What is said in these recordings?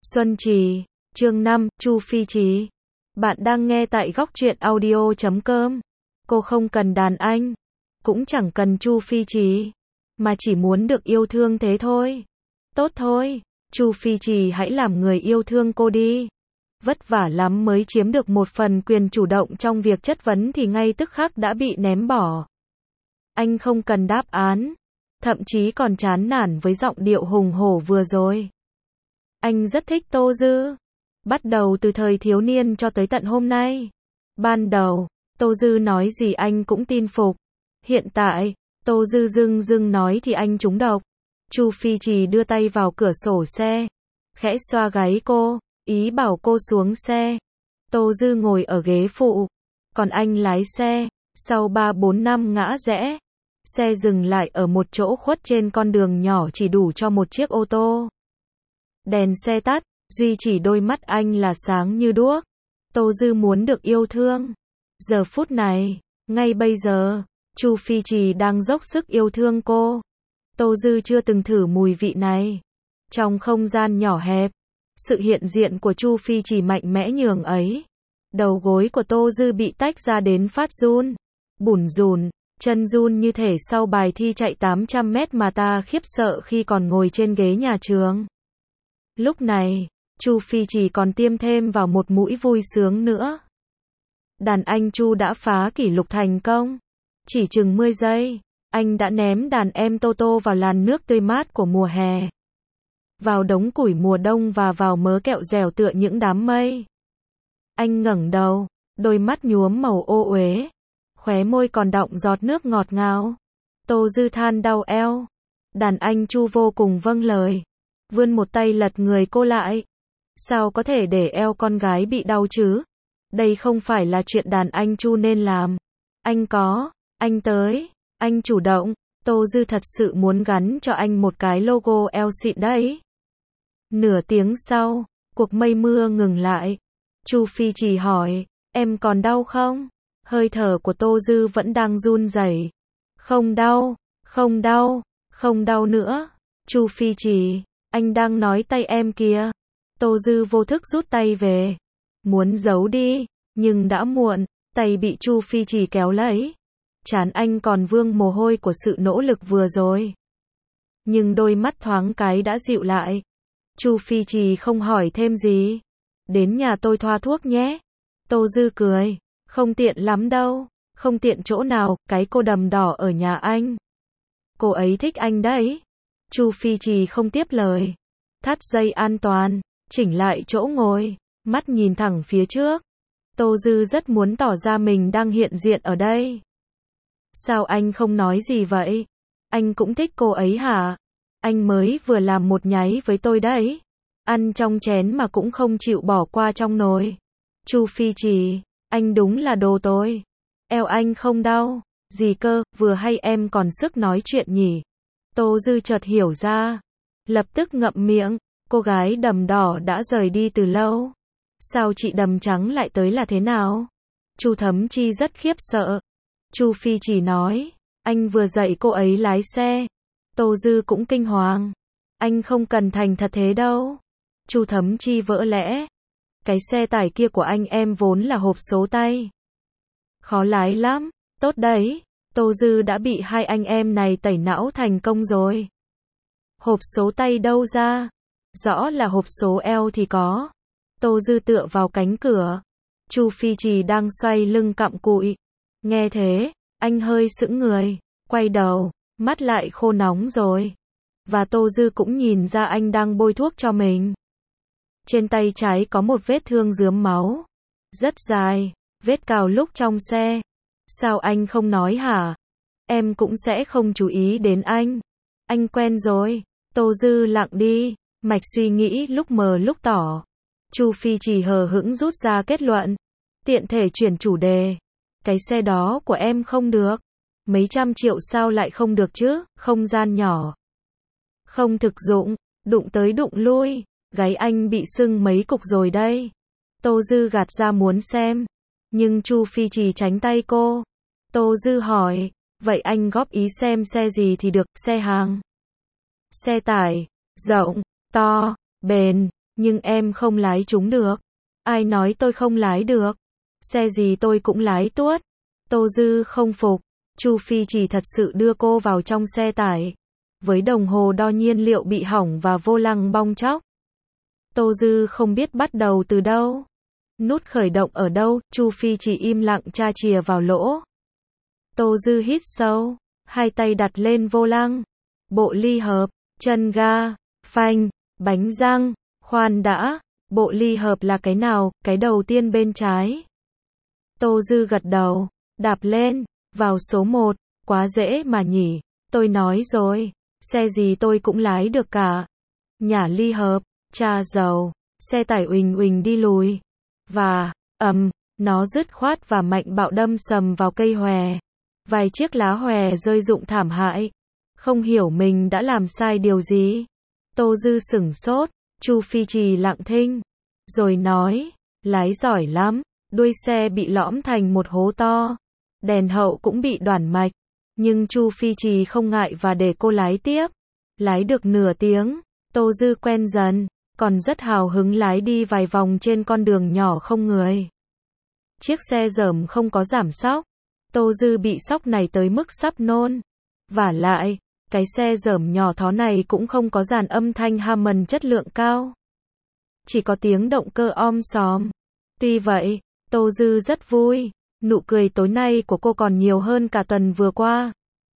Xuân Trì, chương 5, Chu Phi Trì. Bạn đang nghe tại góc truyện audio.com. Cô không cần đàn anh, cũng chẳng cần Chu Phi Trì, mà chỉ muốn được yêu thương thế thôi. Tốt thôi, Chu Phi Trì hãy làm người yêu thương cô đi. Vất vả lắm mới chiếm được một phần quyền chủ động trong việc chất vấn thì ngay tức khắc đã bị ném bỏ. Anh không cần đáp án, thậm chí còn chán nản với giọng điệu hùng hổ vừa rồi. Anh rất thích Tô Dư. Bắt đầu từ thời thiếu niên cho tới tận hôm nay. Ban đầu, Tô Dư nói gì anh cũng tin phục. Hiện tại, Tô Dư dưng dưng nói thì anh trúng độc. Chu Phi Trì đưa tay vào cửa sổ xe, khẽ xoa gáy cô, ý bảo cô xuống xe. Tô Dư ngồi ở ghế phụ, còn anh lái xe. Sau 3-4 năm ngã rẽ, xe dừng lại ở một chỗ khuất trên con đường nhỏ chỉ đủ cho một chiếc ô tô. Đèn xe tắt, duy chỉ đôi mắt anh là sáng như đuốc. Tô Dư muốn được yêu thương. Giờ phút này, ngay bây giờ, Chu Phi Trì đang dốc sức yêu thương cô. Tô Dư chưa từng thử mùi vị này. Trong không gian nhỏ hẹp, sự hiện diện của Chu Phi Trì mạnh mẽ nhường ấy. Đầu gối của Tô Dư bị tách ra đến phát run, bủn rủn, chân run như thể sau bài thi chạy 800 mét mà ta khiếp sợ khi còn ngồi trên ghế nhà trường. Lúc này, Chu Phi Trì còn tiêm thêm vào một mũi vui sướng nữa. Đàn anh Chu đã phá kỷ lục thành công. Chỉ chừng 10 giây, anh đã ném đàn em Tô Tô vào làn nước tươi mát của mùa hè, vào đống củi mùa đông và vào mớ kẹo dẻo tựa những đám mây. Anh ngẩng đầu, đôi mắt nhuốm màu ô uế, khóe môi còn đọng giọt nước ngọt ngào. Tô Dư than đau eo. Đàn anh Chu vô cùng vâng lời, vươn một tay lật người cô lại. Sao có thể để eo con gái bị đau chứ? Đây không phải là chuyện đàn anh Chu nên làm. Anh tới, anh chủ động. Tô Dư thật sự muốn gắn cho anh một cái logo eo xịn đấy. Nửa tiếng sau, cuộc mây mưa ngừng lại. Chu Phi Trì hỏi, em còn đau không? Hơi thở của Tô Dư vẫn đang run rẩy. Không đau, không đau, không đau nữa. Chu Phi Trì, anh đang nói tay em kìa. Tô Dư vô thức rút tay về, muốn giấu đi, nhưng đã muộn, tay bị Chu Phi Trì kéo lấy. Trán anh còn vương mồ hôi của sự nỗ lực vừa rồi. Nhưng đôi mắt thoáng cái đã dịu lại. Chu Phi Trì không hỏi thêm gì. Đến nhà tôi thoa thuốc nhé. Tô Dư cười, không tiện lắm đâu. Không tiện chỗ nào, cái cô đầm đỏ ở nhà anh. Cô ấy thích anh đấy. Chu Phi Trì không tiếp lời. Thắt dây an toàn, chỉnh lại chỗ ngồi, mắt nhìn thẳng phía trước. Tô Dư rất muốn tỏ ra mình đang hiện diện ở đây. Sao anh không nói gì vậy? Anh cũng thích cô ấy hả? Anh mới vừa làm một nháy với tôi đấy. Ăn trong chén mà cũng không chịu bỏ qua trong nồi. Chu Phi Trì, anh đúng là đồ tôi. Eo anh không đau. Gì cơ, vừa hay em còn sức nói chuyện nhỉ? Tô Dư chợt hiểu ra. Lập tức ngậm miệng. Cô gái đầm đỏ đã rời đi từ lâu. Sao chị đầm trắng lại tới là thế nào? Chu Thấm Chi rất khiếp sợ. Chu Phi Trì nói, anh vừa dạy cô ấy lái xe. Tô Dư cũng kinh hoàng. Anh không cần thành thật thế đâu. Chu Thấm Chi vỡ lẽ. Cái xe tải kia của anh em vốn là hộp số tay. Khó lái lắm. Tốt đấy. Tô Dư đã bị hai anh em này tẩy não thành công rồi. Hộp số tay đâu ra? Rõ là hộp số eo thì có. Tô Dư tựa vào cánh cửa. Chu Phi Trì đang xoay lưng cặm cụi. Nghe thế, anh hơi sững người, quay đầu, mắt lại khô nóng rồi. Và Tô Dư cũng nhìn ra anh đang bôi thuốc cho mình. Trên tay trái có một vết thương rướm máu. Rất dài, vết cào lúc trong xe. Sao anh không nói hả? Em cũng sẽ không chú ý đến anh. Anh quen rồi. Tô Dư lặng đi, mạch suy nghĩ lúc mờ lúc tỏ. Chu Phi Trì hờ hững rút ra kết luận. Tiện thể chuyển chủ đề. Cái xe đó của em không được. Mấy trăm triệu sao lại không được chứ, không gian nhỏ. Không thực dụng, đụng tới đụng lui. Gáy anh bị sưng mấy cục rồi đây. Tô Dư gạt ra muốn xem. Nhưng Chu Phi Trì tránh tay cô. Tô Dư hỏi, vậy anh góp ý xem xe gì thì được, xe hàng? Xe tải, rộng, to, bền, Nhưng em không lái chúng được. Ai nói tôi không lái được? Xe gì tôi cũng lái tuốt. Tô Dư không phục. Chu Phi Trì thật sự đưa cô vào trong xe tải. Với đồng hồ đo nhiên liệu bị hỏng và vô lăng bong tróc. Tô Dư không biết bắt đầu từ đâu. Nút khởi động ở đâu, Chu Phi chỉ im lặng tra chìa vào lỗ. Tô Dư hít sâu, hai tay đặt lên vô lăng. Bộ ly hợp, chân ga, phanh, bánh răng, khoan đã, bộ ly hợp là cái nào, cái đầu tiên bên trái. Tô Dư gật đầu, đạp lên, vào số 1, quá dễ mà nhỉ, tôi nói rồi, xe gì tôi cũng lái được cả. Nhả ly hợp, tra dầu, xe tải uỳnh uỳnh đi lùi. Và, nó dứt khoát và mạnh bạo đâm sầm vào cây hòe. Vài chiếc lá hòe rơi rụng thảm hại. Không hiểu mình đã làm sai điều gì. Tô Dư sửng sốt, Chu Phi Trì lặng thinh. Rồi nói, lái giỏi lắm, đuôi xe bị lõm thành một hố to. Đèn hậu cũng bị đoản mạch. Nhưng Chu Phi Trì không ngại và để cô lái tiếp. Lái được nửa tiếng, Tô Dư quen dần, còn rất hào hứng lái đi vài vòng trên con đường nhỏ không người. Chiếc xe dởm không có giảm xóc. Tô Dư bị sóc này tới mức sắp nôn. Vả lại, cái xe dởm nhỏ thó này cũng không có dàn âm thanh Hammond chất lượng cao. Chỉ có tiếng động cơ om sòm. Tuy vậy, Tô Dư rất vui. Nụ cười tối nay của cô còn nhiều hơn cả tuần vừa qua.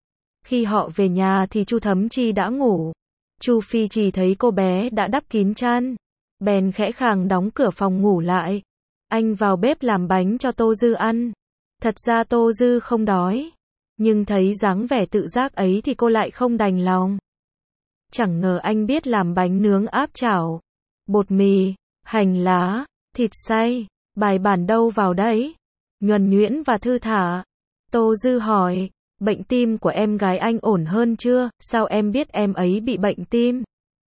Khi họ về nhà thì Chu Thấm Chi đã ngủ. Chu Phi Trì thấy cô bé đã đắp kín chăn, bèn khẽ khàng đóng cửa phòng ngủ lại. Anh vào bếp làm bánh cho Tô Dư ăn. Thật ra Tô Dư không đói, nhưng thấy dáng vẻ tự giác ấy thì cô lại không đành lòng. Chẳng ngờ anh biết làm bánh nướng áp chảo, bột mì, hành lá, thịt xay, bài bản đâu vào đấy, nhuần nhuyễn và thư thả. Tô Dư hỏi, bệnh tim của em gái anh ổn hơn chưa, sao em biết em ấy bị bệnh tim?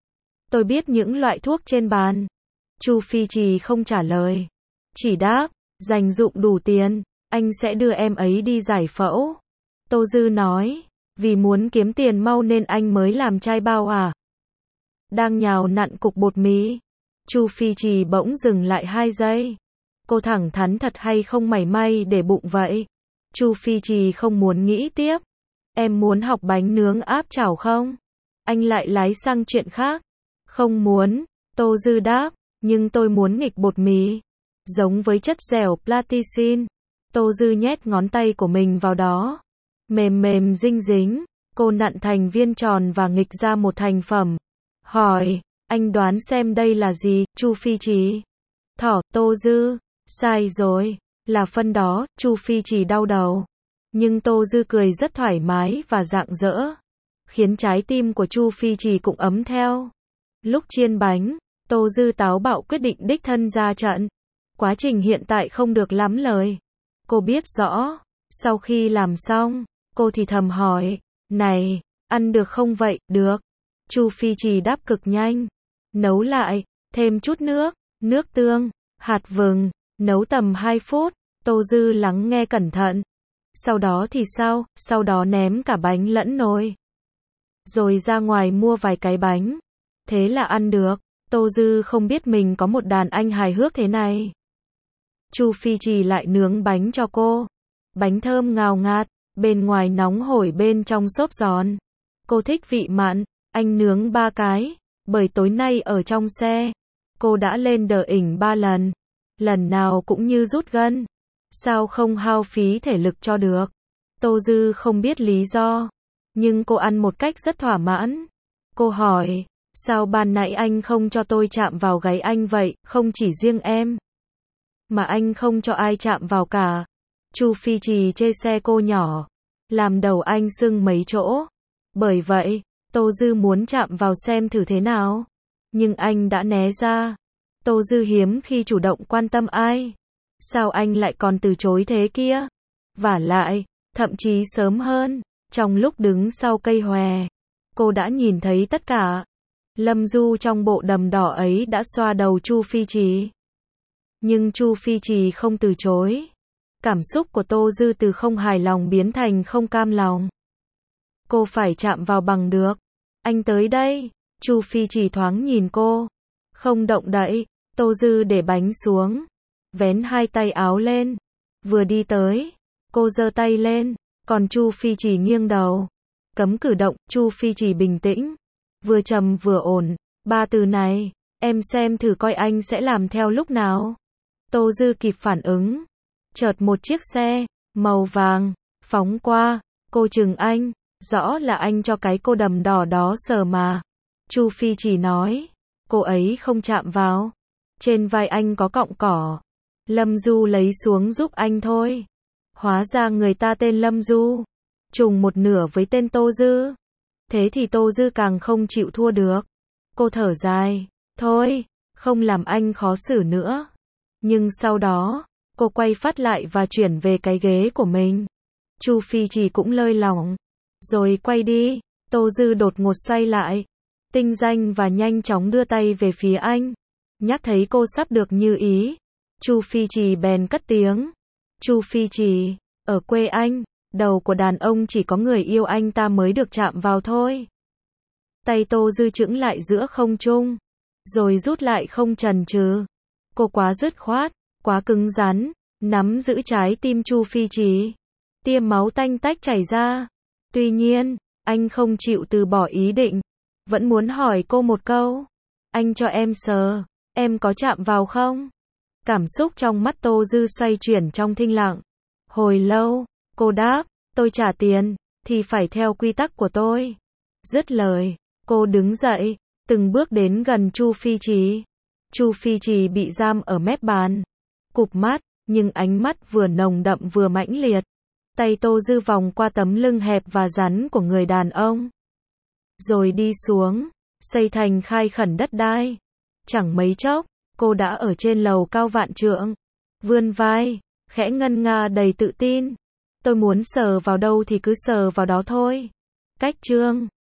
Tôi biết những loại thuốc trên bàn. Chu Phi Trì không trả lời, chỉ đáp, dành dụm đủ tiền, anh sẽ đưa em ấy đi giải phẫu. Tô Dư nói, vì muốn kiếm tiền mau nên anh mới làm chai bao à? Đang nhào nặn cục bột mì. Chu Phi Trì bỗng dừng lại 2 giây. Cô thẳng thắn thật hay không mảy may để bụng vậy? Chu Phi Trì không muốn nghĩ tiếp. Em muốn học bánh nướng áp chảo không? Anh lại lái sang chuyện khác. Không muốn, Tô Dư đáp, nhưng tôi muốn nghịch bột mì. Giống với chất dẻo platicin. Tô Dư nhét ngón tay của mình vào đó. Mềm mềm dinh dính. Cô nặn thành viên tròn và nghịch ra một thành phẩm. Hỏi, anh đoán xem đây là gì, Chu Phi Trì? Thỏ, Tô Dư. Sai rồi, là phân đó, Chu Phi Trì đau đầu. Nhưng Tô Dư cười rất thoải mái và rạng rỡ, khiến trái tim của Chu Phi Trì cũng ấm theo. Lúc chiên bánh, Tô Dư táo bạo quyết định đích thân ra trận. Quá trình hiện tại không được lắm lời. Cô biết rõ. Sau khi làm xong, cô thì thầm hỏi, này, ăn được không vậy? Được. Chu Phi Trì đáp cực nhanh. Nấu lại, thêm chút nước, nước tương, hạt vừng, nấu tầm 2 phút. Tô Dư lắng nghe cẩn thận. Sau đó thì sao? Sau đó ném cả bánh lẫn nồi. Rồi ra ngoài mua vài cái bánh. Thế là ăn được. Tô Dư không biết mình có một đàn anh hài hước thế này. Chu Phi Trì lại nướng bánh cho cô. Bánh thơm ngào ngạt, bên ngoài nóng hổi bên trong xốp giòn. Cô thích vị mặn, anh nướng 3 cái, bởi tối nay ở trong xe, cô đã lên đờ ỉnh 3 lần. Lần nào cũng như rút gân. Sao không hao phí thể lực cho được? Tô Dư không biết lý do, nhưng cô ăn một cách rất thỏa mãn. Cô hỏi, sao ban nãy anh không cho tôi chạm vào gáy anh vậy, không chỉ riêng em, mà anh không cho ai chạm vào cả. Chu Phi Trì chê xe cô nhỏ, làm đầu anh sưng mấy chỗ. Bởi vậy, Tô Dư muốn chạm vào xem thử thế nào. Nhưng anh đã né ra. Tô Dư hiếm khi chủ động quan tâm ai. Sao anh lại còn từ chối thế kia? Vả lại, thậm chí sớm hơn, trong lúc đứng sau cây hòe, cô đã nhìn thấy tất cả. Lâm Du trong bộ đầm đỏ ấy đã xoa đầu Chu Phi Trì. Nhưng Chu Phi Trì không từ chối. Cảm xúc của Tô Dư từ không hài lòng biến thành không cam lòng. Cô phải chạm vào bằng được. Anh tới đây. Chu Phi Trì thoáng nhìn cô. Không động đậy, Tô Dư để bánh xuống, vén hai tay áo lên, vừa đi tới, cô giơ tay lên, còn Chu Phi Chỉ nghiêng đầu. Cấm cử động, Chu Phi Chỉ bình tĩnh, vừa trầm vừa ổn, ba từ này, em xem thử coi anh sẽ làm theo lúc nào. Tô Dư kịp phản ứng, chợt một chiếc xe, màu vàng, phóng qua, cô chừng anh, rõ là anh cho cái cô đầm đỏ đó sờ mà. Chu Phi Chỉ nói, cô ấy không chạm vào, trên vai anh có cọng cỏ, Lâm Du lấy xuống giúp anh thôi. Hóa ra người ta tên Lâm Du, trùng một nửa với tên Tô Dư. Thế thì Tô Dư càng không chịu thua được. Cô thở dài, thôi, không làm anh khó xử nữa. Nhưng sau đó, cô quay phát lại và chuyển về cái ghế của mình. Chu Phi Chỉ cũng lơi lỏng, rồi quay đi. Tô Dư đột ngột xoay lại, tinh danh và nhanh chóng đưa tay về phía anh. Nhắc thấy cô sắp được như ý, Chu Phi Chỉ bèn cất tiếng. Chu Phi Chỉ, ở quê anh, đầu của đàn ông chỉ có người yêu anh ta mới được chạm vào thôi. Tay Tô Dư chững lại giữa không trung, rồi rút lại không chần chừ. Cô quá dứt khoát, quá cứng rắn, nắm giữ trái tim Chu Phi Chỉ. Tia máu tanh tách chảy ra. Tuy nhiên, anh không chịu từ bỏ ý định, vẫn muốn hỏi cô một câu. Anh cho em sờ, em có chạm vào không? Cảm xúc trong mắt Tô Dư xoay chuyển trong thinh lặng. Hồi lâu, cô đáp, tôi trả tiền, thì phải theo quy tắc của tôi. Dứt lời, cô đứng dậy, từng bước đến gần Chu Phi Chỉ. Chu Phi Chỉ bị giam ở mép bàn, cụp mắt, nhưng ánh mắt vừa nồng đậm vừa mãnh liệt. Tay Tô Dư vòng qua tấm lưng hẹp và rắn của người đàn ông, rồi đi xuống, xây thành khai khẩn đất đai. Chẳng mấy chốc, cô đã ở trên lầu cao vạn trượng, vươn vai, khẽ ngân nga đầy tự tin. Tôi muốn sờ vào đâu thì cứ sờ vào đó thôi. Cách chương